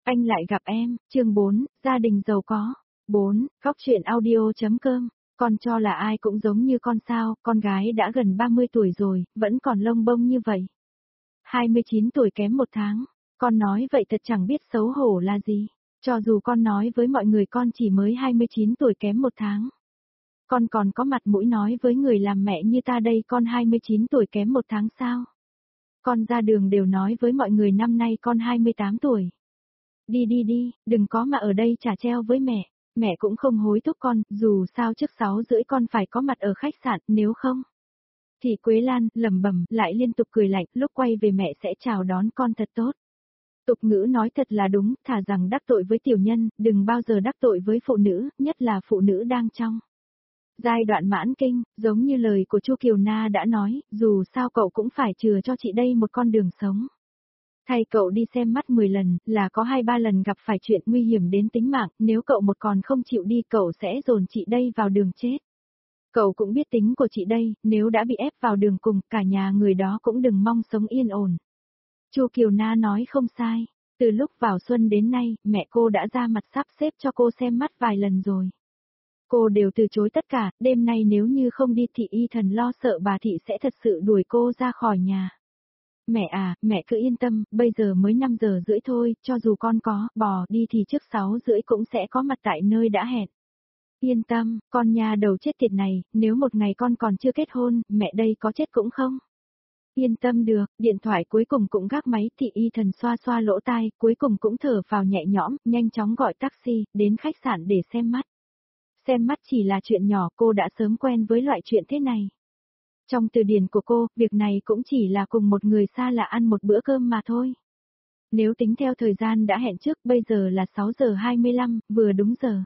Anh lại gặp em, chương 4, gia đình giàu có. 4, góc truyện audio.com. Con cho là ai cũng giống như con sao, con gái đã gần 30 tuổi rồi, vẫn còn lông bông như vậy. 29 tuổi kém 1 tháng, con nói vậy thật chẳng biết xấu hổ là gì. Cho dù con nói với mọi người con chỉ mới 29 tuổi kém 1 tháng. Con còn có mặt mũi nói với người làm mẹ như ta đây con 29 tuổi kém 1 tháng sao? Con ra đường đều nói với mọi người năm nay con 28 tuổi. Đi, đừng có mà ở đây chả treo với mẹ cũng không hối thúc con, dù sao trước 6:30 con phải có mặt ở khách sạn, nếu không. Thì Quế Lan lẩm bẩm lại liên tục cười lạnh, lúc quay về mẹ sẽ chào đón con thật tốt. Tục ngữ nói thật là đúng, thà rằng đắc tội với tiểu nhân, đừng bao giờ đắc tội với phụ nữ, nhất là phụ nữ đang trong giai đoạn mãn kinh, giống như lời của Chu Kiều Na đã nói, dù sao cậu cũng phải chừa cho chị đây một con đường sống. Thay cậu đi xem mắt 10 lần, là có 2-3 lần gặp phải chuyện nguy hiểm đến tính mạng, nếu cậu một còn không chịu đi cậu sẽ dồn chị đây vào đường chết. Cậu cũng biết tính của chị đây, nếu đã bị ép vào đường cùng, cả nhà người đó cũng đừng mong sống yên ổn. Chu Kiều Na nói không sai, từ lúc vào xuân đến nay, mẹ cô đã ra mặt sắp xếp cho cô xem mắt vài lần rồi. Cô đều từ chối tất cả, đêm nay nếu như không đi thì y thần lo sợ bà thị sẽ thật sự đuổi cô ra khỏi nhà. Mẹ à, mẹ cứ yên tâm, bây giờ mới 5:30 thôi, cho dù con có bò đi thì trước 6:30 cũng sẽ có mặt tại nơi đã hẹn. Yên tâm, con nhà đầu chết tiệt này, nếu một ngày con còn chưa kết hôn, mẹ đây có chết cũng không. Yên tâm được, điện thoại cuối cùng cũng gác máy, thị y thần xoa xoa lỗ tai, cuối cùng cũng thở vào nhẹ nhõm, nhanh chóng gọi taxi, đến khách sạn để xem mắt. Xem mắt chỉ là chuyện nhỏ, cô đã sớm quen với loại chuyện thế này. Trong từ điển của cô, việc này cũng chỉ là cùng một người xa lạ ăn một bữa cơm mà thôi. Nếu tính theo thời gian đã hẹn trước, bây giờ là 6:25, vừa đúng giờ.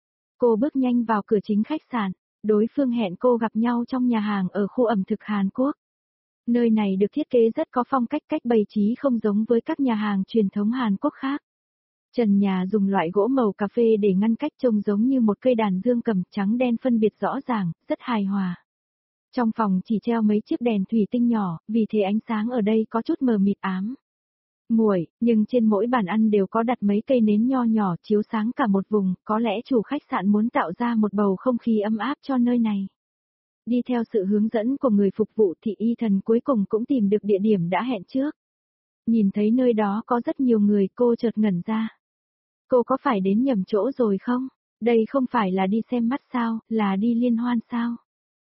Cô bước nhanh vào cửa chính khách sạn, đối phương hẹn cô gặp nhau trong nhà hàng ở khu ẩm thực Hàn Quốc. Nơi này được thiết kế rất có phong cách, cách bày trí không giống với các nhà hàng truyền thống Hàn Quốc khác. Trần nhà dùng loại gỗ màu cà phê để ngăn cách, trông giống như một cây đàn dương cầm trắng đen phân biệt rõ ràng, rất hài hòa. Trong phòng chỉ treo mấy chiếc đèn thủy tinh nhỏ, vì thế ánh sáng ở đây có chút mờ mịt ám muội, nhưng trên mỗi bàn ăn đều có đặt mấy cây nến nho nhỏ chiếu sáng cả một vùng, có lẽ chủ khách sạn muốn tạo ra một bầu không khí ấm áp cho nơi này. Đi theo sự hướng dẫn của người phục vụ thì y thần cuối cùng cũng tìm được địa điểm đã hẹn trước. Nhìn thấy nơi đó có rất nhiều người, cô chợt ngẩn ra. Cô có phải đến nhầm chỗ rồi không? Đây không phải là đi xem mắt sao, là đi liên hoan sao?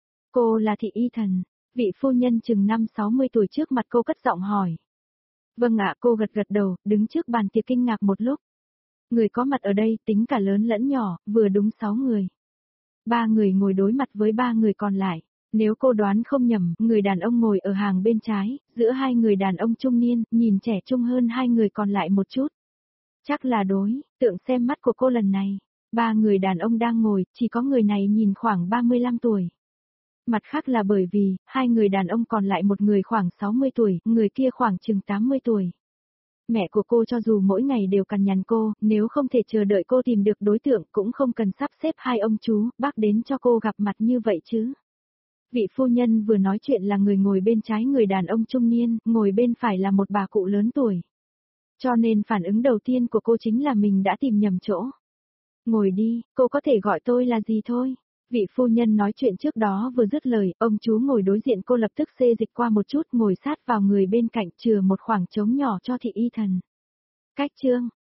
Cô là thị y thần, vị phu nhân chừng 50-60 tuổi trước mặt cô cất giọng hỏi. Vâng ạ, cô gật gật đầu, đứng trước bàn tiệc kinh ngạc một lúc. Người có mặt ở đây tính cả lớn lẫn nhỏ, vừa đúng 6 người. 3 người ngồi đối mặt với 3 người còn lại. Nếu cô đoán không nhầm, người đàn ông ngồi ở hàng bên trái, giữa hai người đàn ông trung niên, nhìn trẻ trung hơn hai người còn lại một chút. Chắc là đối tượng xem mắt của cô lần này. 3 người đàn ông đang ngồi, chỉ có người này nhìn khoảng 35 tuổi. Mặt khác là bởi vì, hai người đàn ông còn lại, một người khoảng 60 tuổi, người kia khoảng chừng 80 tuổi. Mẹ của cô cho dù mỗi ngày đều cằn nhằn cô, nếu không thể chờ đợi cô tìm được đối tượng cũng không cần sắp xếp hai ông chú, bác đến cho cô gặp mặt như vậy chứ. Vị phu nhân vừa nói chuyện là người ngồi bên trái người đàn ông trung niên, ngồi bên phải là một bà cụ lớn tuổi. Cho nên phản ứng đầu tiên của cô chính là mình đã tìm nhầm chỗ. Ngồi đi, cô có thể gọi tôi là gì thôi. Vị phu nhân nói chuyện trước đó vừa dứt lời, ông chú ngồi đối diện cô lập tức xê dịch qua một chút, ngồi sát vào người bên cạnh, chừa một khoảng trống nhỏ cho thị y thần. Cách chương,